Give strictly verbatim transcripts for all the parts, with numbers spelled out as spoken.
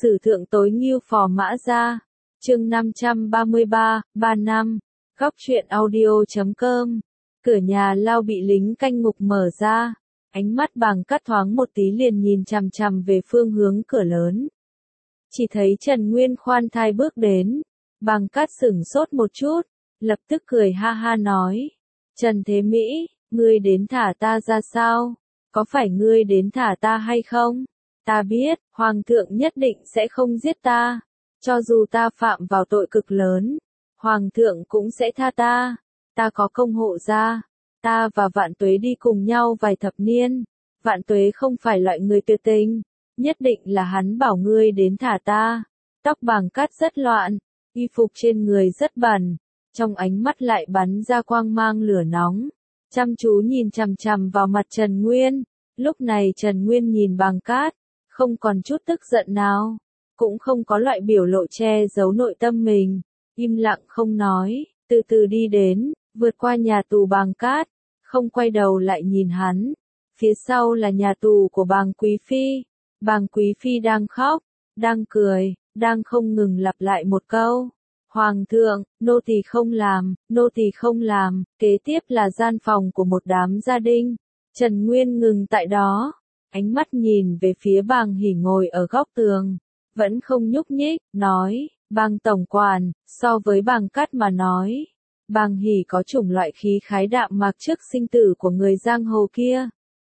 Sử thượng tối Ngưu Phò Mã Gia, chương năm trăm ba mươi ba, ba năm, góc truyện audio chấm com. Cửa nhà lao bị lính canh ngục mở ra, ánh mắt Bàng Cát thoáng một tí liền nhìn chằm chằm về phương hướng cửa lớn. Chỉ thấy Trần Nguyên khoan thai bước đến, Bàng Cát sửng sốt một chút, lập tức cười ha ha nói, Trần Thế Mỹ, ngươi đến thả ta ra sao? Có phải ngươi đến thả ta hay không? Ta biết, Hoàng thượng nhất định sẽ không giết ta. Cho dù ta phạm vào tội cực lớn, Hoàng thượng cũng sẽ tha ta. Ta có công hộ gia. Ta và Vạn Tuế đi cùng nhau vài thập niên. Vạn Tuế không phải loại người tuyệt tình. Nhất định là hắn bảo ngươi đến thả ta. Tóc Bàng Cát rất loạn, y phục trên người rất bẩn. Trong ánh mắt lại bắn ra quang mang lửa nóng. Chăm chú nhìn chằm chằm vào mặt Trần Nguyên. Lúc này Trần Nguyên nhìn Bàng Cát, không còn chút tức giận nào, cũng không có loại biểu lộ che giấu nội tâm mình, im lặng không nói, từ từ đi đến, vượt qua nhà tù Bàng Cát, không quay đầu lại nhìn hắn. Phía sau là nhà tù của Bàng Quý Phi, Bàng Quý Phi đang khóc, đang cười, đang không ngừng lặp lại một câu. Hoàng thượng, nô tỳ không làm, nô tỳ không làm. Kế tiếp là gian phòng của một đám gia đình. Trần Nguyên ngừng tại đó, ánh mắt nhìn về phía Bàng Hỉ ngồi ở góc tường, vẫn không nhúc nhích, nói, Bàng tổng quản, so với Bàng Cát mà nói, Bàng Hỉ có chủng loại khí khái đạm mạc trước sinh tử của người giang hồ kia.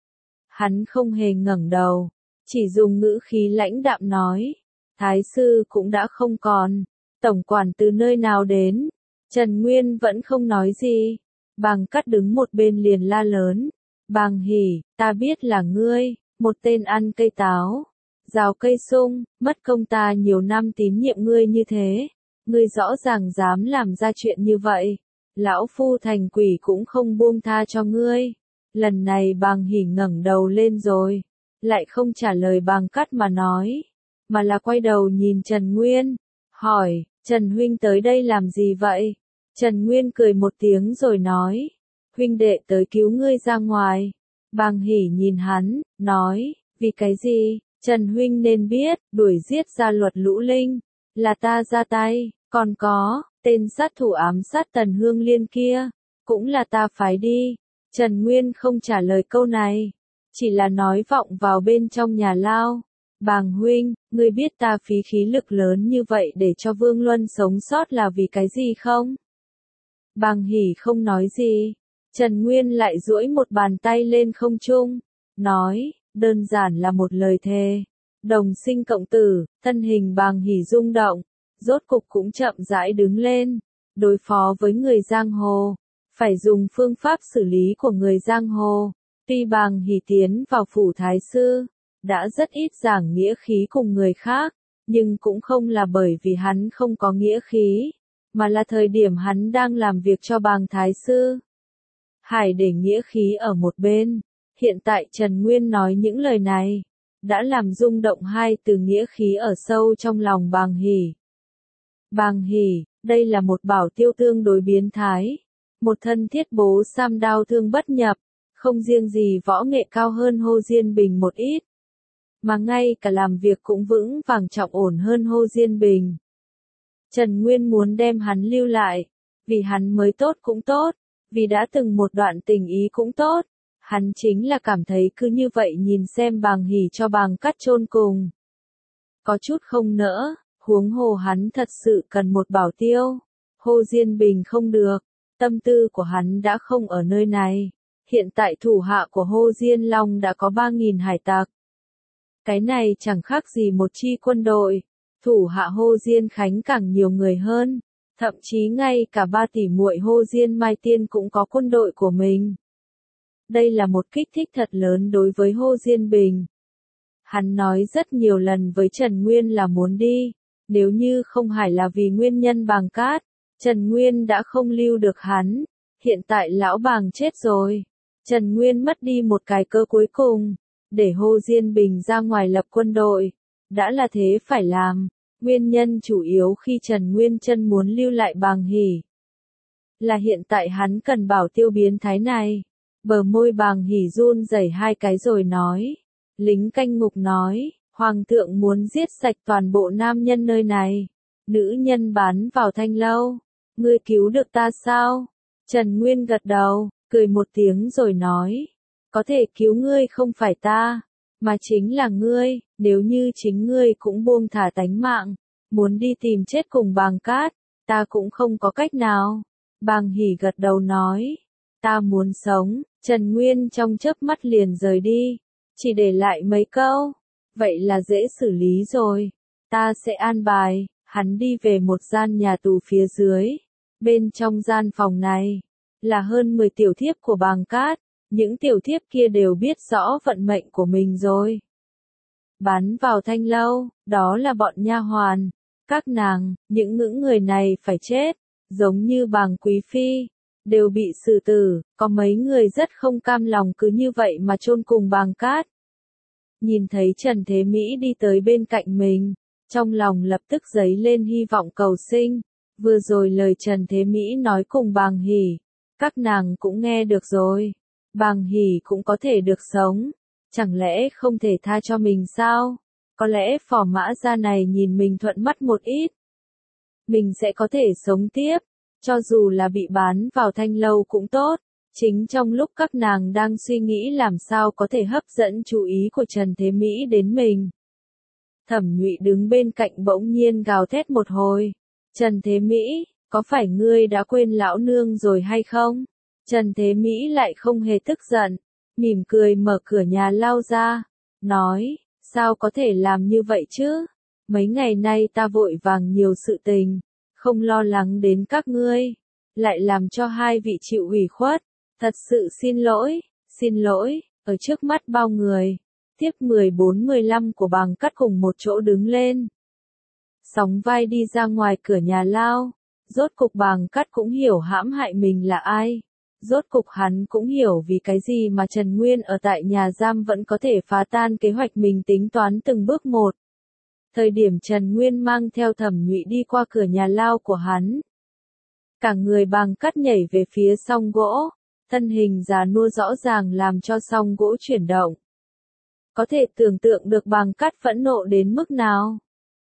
Hắn không hề ngẩng đầu, chỉ dùng ngữ khí lãnh đạm nói, Thái sư cũng đã không còn, tổng quản từ nơi nào đến? Trần Nguyên vẫn không nói gì, Bàng Cát đứng một bên liền la lớn, Bàng Hỉ, ta biết là ngươi, một tên ăn cây táo, rào cây sung, mất công ta nhiều năm tín nhiệm ngươi như thế, ngươi rõ ràng dám làm ra chuyện như vậy, lão phu thành quỷ cũng không buông tha cho ngươi. Lần này Bàng Hỉ ngẩng đầu lên rồi, lại không trả lời Bàng Cát mà nói, mà là quay đầu nhìn Trần Nguyên, hỏi, Trần huynh tới đây làm gì vậy? Trần Nguyên cười một tiếng rồi nói, huynh đệ tới cứu ngươi ra ngoài. Bàng Hỉ nhìn hắn, nói, vì cái gì? Trần huynh nên biết, đuổi giết gia luật Lũ Linh, là ta ra tay, còn có, tên sát thủ ám sát Tần Hương Liên kia, cũng là ta phái đi. Trần Nguyên không trả lời câu này, chỉ là nói vọng vào bên trong nhà lao. Bàng huynh, ngươi biết ta phí khí lực lớn như vậy để cho Vương Luân sống sót là vì cái gì không? Bàng Hỉ không nói gì. Trần Nguyên lại duỗi một bàn tay lên không trung, nói, đơn giản là một lời thề. Đồng sinh cộng tử, thân hình Bàng Hỉ rung động, rốt cục cũng chậm rãi đứng lên, đối phó với người giang hồ, phải dùng phương pháp xử lý của người giang hồ. Tuy Bàng Hỉ tiến vào phủ thái sư, đã rất ít giảng nghĩa khí cùng người khác, nhưng cũng không là bởi vì hắn không có nghĩa khí, mà là thời điểm hắn đang làm việc cho Bàng thái sư. Hải để nghĩa khí ở một bên, hiện tại Trần Nguyên nói những lời này, đã làm rung động hai từ nghĩa khí ở sâu trong lòng Bàng Hỉ. Bàng Hỉ, đây là một bảo tiêu tương đối biến thái, một thân thiết bố sam đao thương bất nhập, không riêng gì võ nghệ cao hơn Hồ Diên Bình một ít, mà ngay cả làm việc cũng vững vàng trọng ổn hơn Hồ Diên Bình. Trần Nguyên muốn đem hắn lưu lại, vì hắn mới tốt cũng tốt, vì đã từng một đoạn tình ý cũng tốt, hắn chính là cảm thấy cứ như vậy nhìn xem Bàng Hỉ cho Bàng Cát chôn cùng. Có chút không nỡ, huống hồ hắn thật sự cần một bảo tiêu, Hồ Diên Bình không được, tâm tư của hắn đã không ở nơi này, hiện tại thủ hạ của Hồ Diên Long đã có ba nghìn hải tặc. Cái này chẳng khác gì một chi quân đội, thủ hạ Hồ Diên Khánh càng nhiều người hơn. Thậm chí ngay cả ba tỷ muội Hồ Diên Mai Tiên cũng có quân đội của mình. Đây là một kích thích thật lớn đối với Hồ Diên Bình. Hắn nói rất nhiều lần với Trần Nguyên là muốn đi, nếu như không phải là vì nguyên nhân Bàng Cát, Trần Nguyên đã không lưu được hắn. Hiện tại lão Bàng chết rồi, Trần Nguyên mất đi một cái cơ cuối cùng, để Hồ Diên Bình ra ngoài lập quân đội, đã là thế phải làm. Nguyên nhân chủ yếu khi Trần Nguyên Chân muốn lưu lại Bàng Hỉ, là hiện tại hắn cần bảo tiêu biến thái này. Bờ môi Bàng Hỉ run rẩy hai cái rồi nói, lính canh ngục nói, Hoàng thượng muốn giết sạch toàn bộ nam nhân nơi này. Nữ nhân bán vào thanh lâu. Ngươi cứu được ta sao? Trần Nguyên gật đầu, cười một tiếng rồi nói. Có thể cứu ngươi không phải ta, mà chính là ngươi, nếu như chính ngươi cũng buông thả tánh mạng, muốn đi tìm chết cùng Bàng Cát, ta cũng không có cách nào. Bàng Hỉ gật đầu nói, ta muốn sống. Trần Nguyên trong chớp mắt liền rời đi, chỉ để lại mấy câu, vậy là dễ xử lý rồi, ta sẽ an bài. Hắn đi về một gian nhà tù phía dưới, bên trong gian phòng này, là hơn mười tiểu thiếp của Bàng Cát, những tiểu thiếp kia đều biết rõ vận mệnh của mình rồi. Bán vào thanh lâu, đó là bọn nha hoàn, các nàng, những ngưỡng người này phải chết, giống như Bàng Quý Phi, đều bị xử tử, có mấy người rất không cam lòng cứ như vậy mà chôn cùng Bàng Cát. Nhìn thấy Trần Thế Mỹ đi tới bên cạnh mình, trong lòng lập tức dấy lên hy vọng cầu sinh, vừa rồi lời Trần Thế Mỹ nói cùng Bàng Hỉ, các nàng cũng nghe được rồi, Bàng Hỉ cũng có thể được sống, chẳng lẽ không thể tha cho mình sao? Có lẽ Phò Mã Gia này nhìn mình thuận mắt một ít, mình sẽ có thể sống tiếp, cho dù là bị bán vào thanh lâu cũng tốt. Chính trong lúc các nàng đang suy nghĩ làm sao có thể hấp dẫn chú ý của Trần Thế Mỹ đến mình, Thẩm Nhụy đứng bên cạnh bỗng nhiên gào thét một hồi. Trần Thế Mỹ, có phải ngươi đã quên lão nương rồi hay không? Trần Thế Mỹ lại không hề tức giận, mỉm cười mở cửa nhà lao ra, nói, sao có thể làm như vậy chứ? Mấy ngày nay ta vội vàng nhiều sự tình, không lo lắng đến các ngươi, lại làm cho hai vị chịu ủy khuất, thật sự xin lỗi, xin lỗi, ở trước mắt bao người. Tiếp mười bốn mười lăm của Bàng Cát cùng một chỗ đứng lên, sóng vai đi ra ngoài cửa nhà lao. Rốt cục Bàng Cát cũng hiểu hãm hại mình là ai. Rốt cục hắn cũng hiểu vì cái gì mà Trần Nguyên ở tại nhà giam vẫn có thể phá tan kế hoạch mình tính toán từng bước một. Thời điểm Trần Nguyên mang theo Thẩm Nhụy đi qua cửa nhà lao của hắn, cả người Bàng Cát nhảy về phía song gỗ, thân hình già nua rõ ràng làm cho song gỗ chuyển động. Có thể tưởng tượng được Bàng Cát phẫn nộ đến mức nào.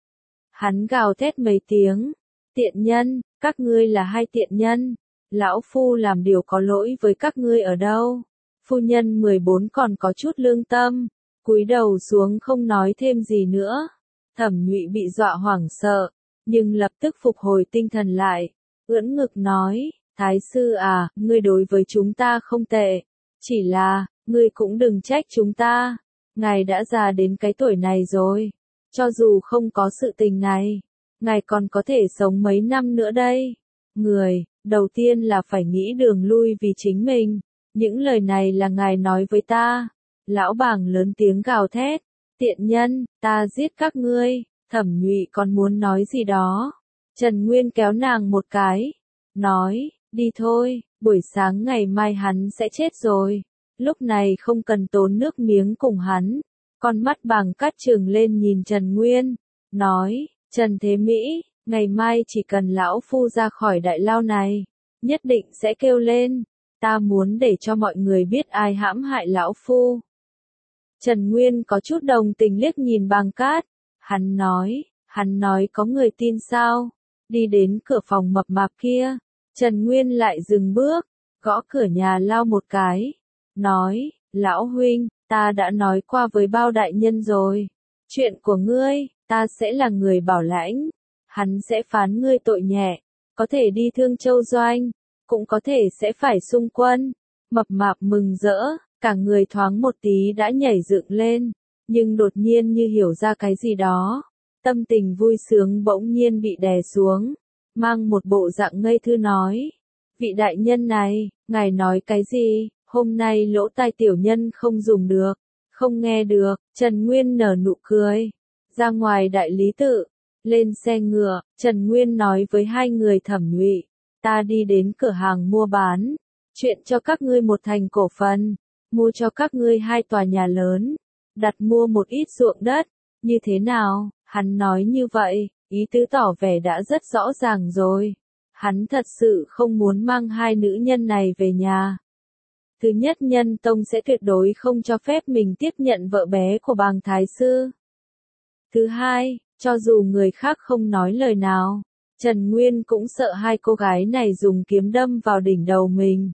Hắn gào thét mấy tiếng, tiện nhân, các ngươi là hai tiện nhân, lão phu làm điều có lỗi với các ngươi ở đâu? Phu nhân mười bốn còn có chút lương tâm, cúi đầu xuống không nói thêm gì nữa. Thẩm Nhụy bị dọa hoảng sợ, nhưng lập tức phục hồi tinh thần lại, ưỡn ngực nói, Thái sư à, ngươi đối với chúng ta không tệ, chỉ là, ngươi cũng đừng trách chúng ta. Ngài đã già đến cái tuổi này rồi, cho dù không có sự tình này, ngài còn có thể sống mấy năm nữa đây. Người, đầu tiên là phải nghĩ đường lui vì chính mình, những lời này là ngài nói với ta. Lão Bàng lớn tiếng gào thét, tiện nhân, ta giết các ngươi. Thẩm Nhụy còn muốn nói gì đó, Trần Nguyên kéo nàng một cái, nói, đi thôi, buổi sáng ngày mai hắn sẽ chết rồi. Lúc này không cần tốn nước miếng cùng hắn. Con mắt Bàng Cát trừng lên nhìn Trần Nguyên, nói, Trần Thế Mỹ, ngày mai chỉ cần lão phu ra khỏi đại lao này, nhất định sẽ kêu lên, ta muốn để cho mọi người biết ai hãm hại lão phu. Trần Nguyên có chút đồng tình liếc nhìn Bàng Cát, hắn nói, hắn nói có người tin sao? Đi đến cửa phòng mập mạp kia, Trần Nguyên lại dừng bước, gõ cửa nhà lao một cái, nói, lão huynh, ta đã nói qua với bao đại nhân rồi, chuyện của ngươi, ta sẽ là người bảo lãnh, hắn sẽ phán ngươi tội nhẹ, có thể đi Thương Châu doanh, cũng có thể sẽ phải xung quân. Mập mạp mừng rỡ, cả người thoáng một tí đã nhảy dựng lên, nhưng đột nhiên như hiểu ra cái gì đó, tâm tình vui sướng bỗng nhiên bị đè xuống, mang một bộ dạng ngây thơ nói, vị đại nhân này, ngài nói cái gì? Hôm nay lỗ tai tiểu nhân không dùng được, không nghe được. Trần Nguyên nở nụ cười, ra ngoài đại lý tự, lên xe ngựa. Trần Nguyên nói với hai người Thẩm Nhụy, ta đi đến cửa hàng mua bán, chuyện cho các ngươi một thành cổ phần, mua cho các ngươi hai tòa nhà lớn, đặt mua một ít ruộng đất, như thế nào? Hắn nói như vậy, ý tứ tỏ vẻ đã rất rõ ràng rồi. Hắn thật sự không muốn mang hai nữ nhân này về nhà. Thứ nhất, Nhân Tông sẽ tuyệt đối không cho phép mình tiếp nhận vợ bé của Bàng Thái sư. Thứ hai, cho dù người khác không nói lời nào, Trần Nguyên cũng sợ hai cô gái này dùng kiếm đâm vào đỉnh đầu mình.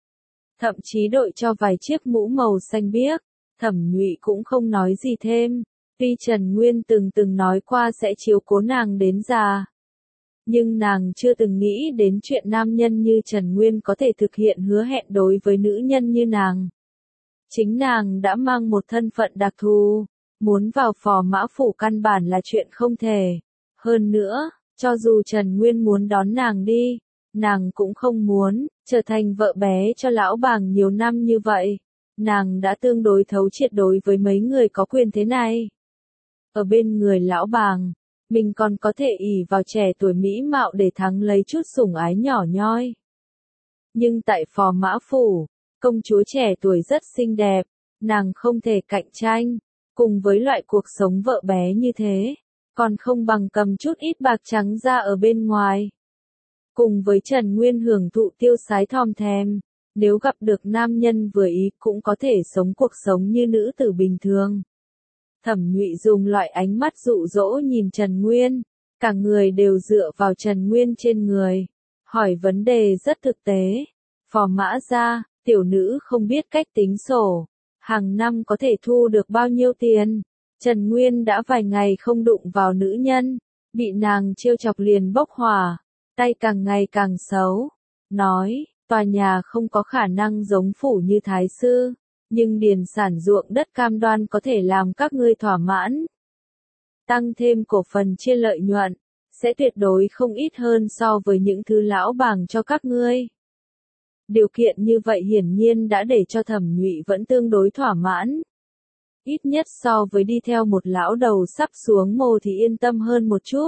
Thậm chí đội cho vài chiếc mũ màu xanh biếc, Thẩm Nhụy cũng không nói gì thêm. Tuy Trần Nguyên từng từng nói qua sẽ chiếu cố nàng đến già, nhưng nàng chưa từng nghĩ đến chuyện nam nhân như Trần Nguyên có thể thực hiện hứa hẹn đối với nữ nhân như nàng. Chính nàng đã mang một thân phận đặc thù, muốn vào Phò Mã Phủ căn bản là chuyện không thể. Hơn nữa, cho dù Trần Nguyên muốn đón nàng đi, nàng cũng không muốn trở thành vợ bé cho lão bàng nhiều năm như vậy. Nàng đã tương đối thấu triệt đối với mấy người có quyền thế này. Ở bên người lão bàng, mình còn có thể ỷ vào trẻ tuổi mỹ mạo để thắng lấy chút sủng ái nhỏ nhoi. Nhưng tại Phò Mã Phủ, công chúa trẻ tuổi rất xinh đẹp, nàng không thể cạnh tranh, cùng với loại cuộc sống vợ bé như thế, còn không bằng cầm chút ít bạc trắng ra ở bên ngoài. Cùng với Trần Nguyên hưởng thụ tiêu sái thòm thèm, nếu gặp được nam nhân vừa ý cũng có thể sống cuộc sống như nữ tử bình thường. Thẩm Nhụy dùng loại ánh mắt dụ dỗ nhìn Trần Nguyên, cả người đều dựa vào Trần Nguyên trên người, hỏi vấn đề rất thực tế. Phò Mã gia, tiểu nữ không biết cách tính sổ, hàng năm có thể thu được bao nhiêu tiền. Trần Nguyên đã vài ngày không đụng vào nữ nhân, bị nàng trêu chọc liền bốc hỏa, tay càng ngày càng xấu. Nói, tòa nhà không có khả năng giống phủ như Thái Sư, nhưng điền sản ruộng đất cam đoan có thể làm các ngươi thỏa mãn. Tăng thêm cổ phần chia lợi nhuận, sẽ tuyệt đối không ít hơn so với những thứ lão bàng cho các ngươi. Điều kiện như vậy hiển nhiên đã để cho Thẩm Nhụy vẫn tương đối thỏa mãn. Ít nhất so với đi theo một lão đầu sắp xuống mồ thì yên tâm hơn một chút.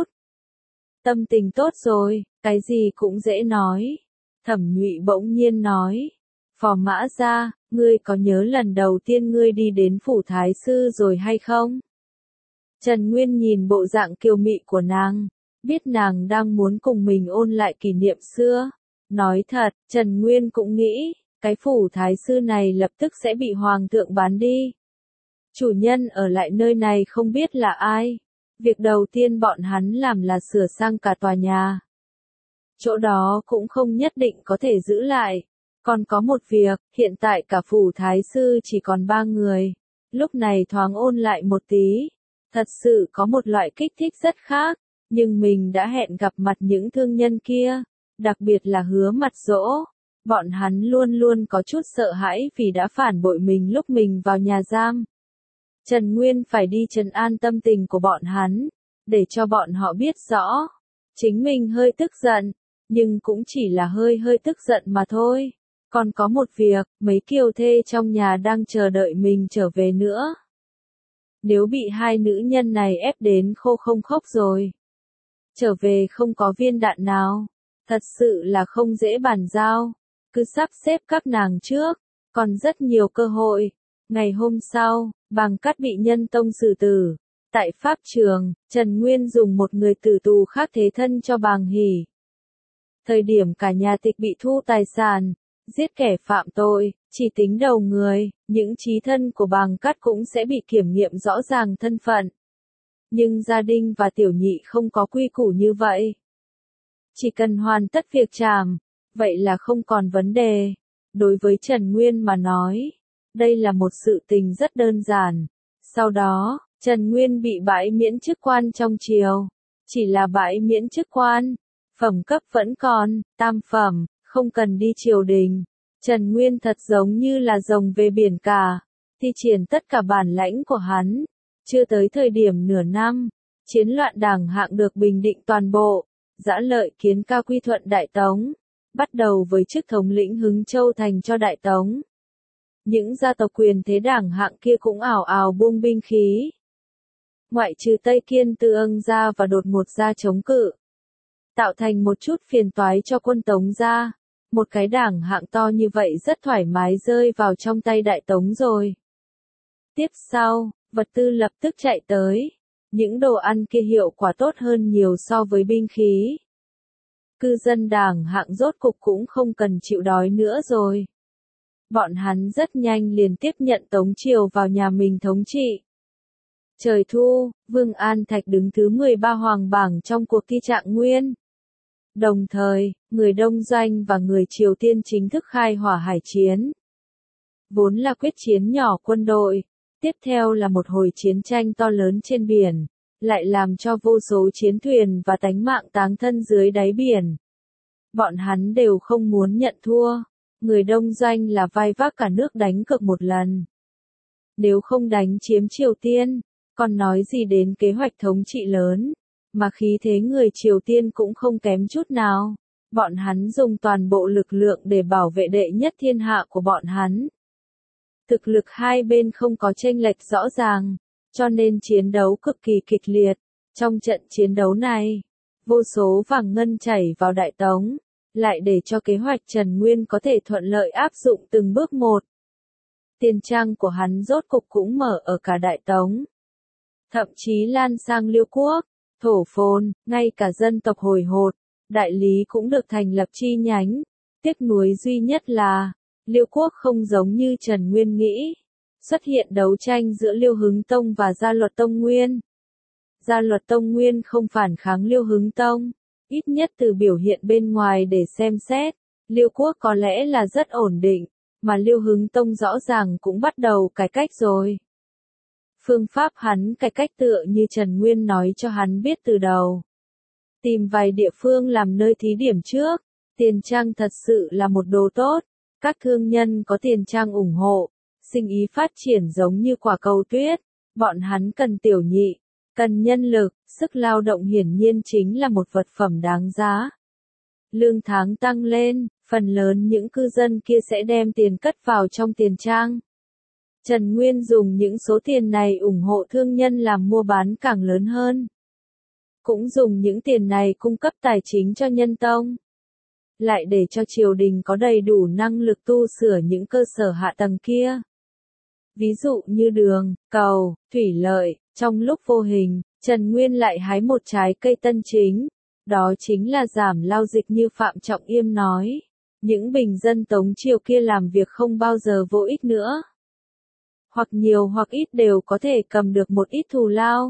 Tâm tình tốt rồi, cái gì cũng dễ nói. Thẩm Nhụy bỗng nhiên nói, Phò Mã gia, ngươi có nhớ lần đầu tiên ngươi đi đến phủ Thái Sư rồi hay không? Trần Nguyên nhìn bộ dạng kiều mị của nàng, biết nàng đang muốn cùng mình ôn lại kỷ niệm xưa. Nói thật, Trần Nguyên cũng nghĩ, cái phủ Thái Sư này lập tức sẽ bị Hoàng thượng bán đi. Chủ nhân ở lại nơi này không biết là ai. Việc đầu tiên bọn hắn làm là sửa sang cả tòa nhà. Chỗ đó cũng không nhất định có thể giữ lại. Còn có một việc, hiện tại cả phủ Thái Sư chỉ còn ba người. Lúc này thoáng ôn lại một tí. Thật sự có một loại kích thích rất khác. Nhưng mình đã hẹn gặp mặt những thương nhân kia. Đặc biệt là Hứa Mặt Dỗ. Bọn hắn luôn luôn có chút sợ hãi vì đã phản bội mình lúc mình vào nhà giam. Trần Nguyên phải đi trấn an tâm tình của bọn hắn, để cho bọn họ biết rõ. Chính mình hơi tức giận, nhưng cũng chỉ là hơi hơi tức giận mà thôi. Còn có một việc, mấy kiều thê trong nhà đang chờ đợi mình trở về nữa. Nếu bị hai nữ nhân này ép đến khô không khốc rồi, trở về không có viên đạn nào, thật sự là không dễ bàn giao. Cứ sắp xếp các nàng trước, còn rất nhiều cơ hội. Ngày hôm sau, Bàng Cát bị Nhân Tông xử tử. Tại pháp trường, Trần Nguyên dùng một người tử tù khác thế thân cho Bàng Hỷ. Thời điểm cả nhà tịch bị thu tài sản, giết kẻ phạm tội, chỉ tính đầu người, những chí thân của Bàng Cát cũng sẽ bị kiểm nghiệm rõ ràng thân phận. Nhưng gia đình và tiểu nhị không có quy củ như vậy. Chỉ cần hoàn tất việc trảm, vậy là không còn vấn đề. Đối với Trần Nguyên mà nói, đây là một sự tình rất đơn giản. Sau đó, Trần Nguyên bị bãi miễn chức quan trong triều. Chỉ là bãi miễn chức quan, phẩm cấp vẫn còn, tam phẩm, không cần đi triều đình. Trần Nguyên thật giống như là rồng về biển cả, thi triển tất cả bản lãnh của hắn. Chưa tới thời điểm nửa năm, chiến loạn đảng hạng được bình định toàn bộ, Dã Lợi Kiến Ca quy thuận Đại Tống, bắt đầu với chức thống lĩnh Hứng Châu Thành cho Đại Tống. Những gia tộc quyền thế đảng hạng kia cũng ào ào buông binh khí. Ngoại trừ Tây Kiên Tư Âng gia và đột ngột gia chống cự, tạo thành một chút phiền toái cho quân Tống gia. Một cái đảng hạng to như vậy rất thoải mái rơi vào trong tay Đại Tống rồi. Tiếp sau, vật tư lập tức chạy tới. Những đồ ăn kia hiệu quả tốt hơn nhiều so với binh khí. Cư dân đảng hạng rốt cục cũng không cần chịu đói nữa rồi. Bọn hắn rất nhanh liền tiếp nhận Tống triều vào nhà mình thống trị. Trời thu, Vương An Thạch đứng thứ mười ba hoàng bảng trong cuộc thi Trạng Nguyên. Đồng thời, người Đông Doanh và người Triều Tiên chính thức khai hỏa hải chiến. Vốn là quyết chiến nhỏ quân đội, tiếp theo là một hồi chiến tranh to lớn trên biển, lại làm cho vô số chiến thuyền và tánh mạng táng thân dưới đáy biển. Bọn hắn đều không muốn nhận thua, người Đông Doanh là vai vác cả nước đánh cược một lần. Nếu không đánh chiếm Triều Tiên, còn nói gì đến kế hoạch thống trị lớn, mà khí thế người Triều Tiên cũng không kém chút nào. Bọn hắn dùng toàn bộ lực lượng để bảo vệ đệ nhất thiên hạ của bọn hắn. Thực lực hai bên không có chênh lệch rõ ràng, cho nên chiến đấu cực kỳ kịch liệt. Trong trận chiến đấu này, vô số vàng ngân chảy vào Đại Tống, lại để cho kế hoạch Trần Nguyên có thể thuận lợi áp dụng từng bước một. Tiền trang của hắn rốt cục cũng mở ở cả Đại Tống. Thậm chí lan sang Liêu Quốc, Thổ Phồn, ngay cả dân tộc Hồi Hột, Đại Lý cũng được thành lập chi nhánh. Tiếc nuối duy nhất là, Liêu Quốc không giống như Trần Nguyên nghĩ, xuất hiện đấu tranh giữa Liêu Hứng Tông và Gia Luật Tông Nguyên. Gia Luật Tông Nguyên không phản kháng Liêu Hứng Tông, ít nhất từ biểu hiện bên ngoài để xem xét, Liêu Quốc có lẽ là rất ổn định, mà Liêu Hứng Tông rõ ràng cũng bắt đầu cải cách rồi. Phương pháp hắn cải cách tựa như Trần Nguyên nói cho hắn biết từ đầu. Tìm vài địa phương làm nơi thí điểm trước, tiền trang thật sự là một đồ tốt, các thương nhân có tiền trang ủng hộ, sinh ý phát triển giống như quả cầu tuyết, bọn hắn cần tiểu nhị, cần nhân lực, sức lao động hiển nhiên chính là một vật phẩm đáng giá. Lương tháng tăng lên, phần lớn những cư dân kia sẽ đem tiền cất vào trong tiền trang. Trần Nguyên dùng những số tiền này ủng hộ thương nhân làm mua bán càng lớn hơn. Cũng dùng những tiền này cung cấp tài chính cho nhân tông. Lại để cho triều đình có đầy đủ năng lực tu sửa những cơ sở hạ tầng kia. Ví dụ như đường, cầu, thủy lợi, trong lúc vô hình, Trần Nguyên lại hái một trái cây tân chính. Đó chính là giảm lao dịch như Phạm Trọng Yêm nói. Những bình dân Tống triều kia làm việc không bao giờ vô ích nữa. Hoặc nhiều hoặc ít đều có thể cầm được một ít thù lao.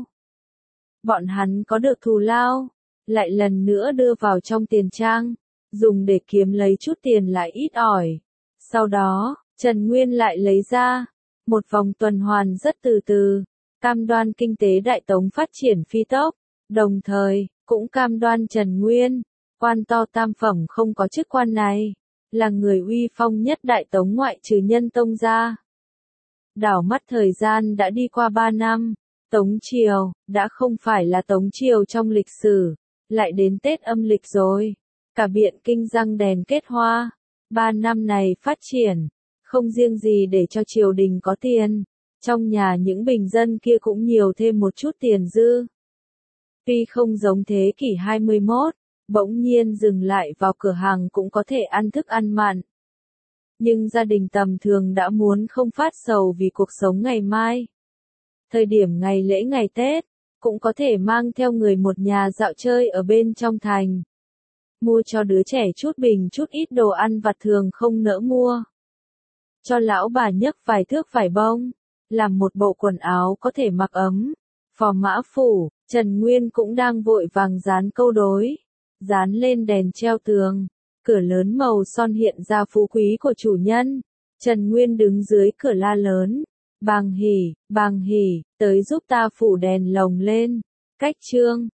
Bọn hắn có được thù lao, lại lần nữa đưa vào trong tiền trang, dùng để kiếm lấy chút tiền lại ít ỏi. Sau đó, Trần Nguyên lại lấy ra, một vòng tuần hoàn rất từ từ, cam đoan kinh tế Đại Tống phát triển phi tốc, đồng thời, cũng cam đoan Trần Nguyên, quan to tam phẩm không có chức quan này, là người uy phong nhất Đại Tống ngoại trừ Nhân Tông ra. Đảo mắt thời gian đã đi qua ba năm, Tống Triều, đã không phải là Tống Triều trong lịch sử, lại đến Tết âm lịch rồi, cả Biện Kinh răng đèn kết hoa, ba năm này phát triển, không riêng gì để cho triều đình có tiền, trong nhà những bình dân kia cũng nhiều thêm một chút tiền dư. Tuy không giống thế kỷ hai mươi mốt, bỗng nhiên dừng lại vào cửa hàng cũng có thể ăn thức ăn mặn. Nhưng gia đình tầm thường đã muốn không phát sầu vì cuộc sống ngày mai. Thời điểm ngày lễ ngày Tết, cũng có thể mang theo người một nhà dạo chơi ở bên trong thành. Mua cho đứa trẻ chút bình chút ít đồ ăn vặt thường không nỡ mua. Cho lão bà nhấc vài thước vải bông, làm một bộ quần áo có thể mặc ấm. Phò Mã Phủ, Trần Nguyên cũng đang vội vàng dán câu đối, dán lên đèn treo tường. Cửa lớn màu son hiện ra phú quý của chủ nhân. Trần Nguyên đứng dưới cửa la lớn. Bàng hỉ, bàng hỉ, tới giúp ta phủ đèn lồng lên. Cách chương.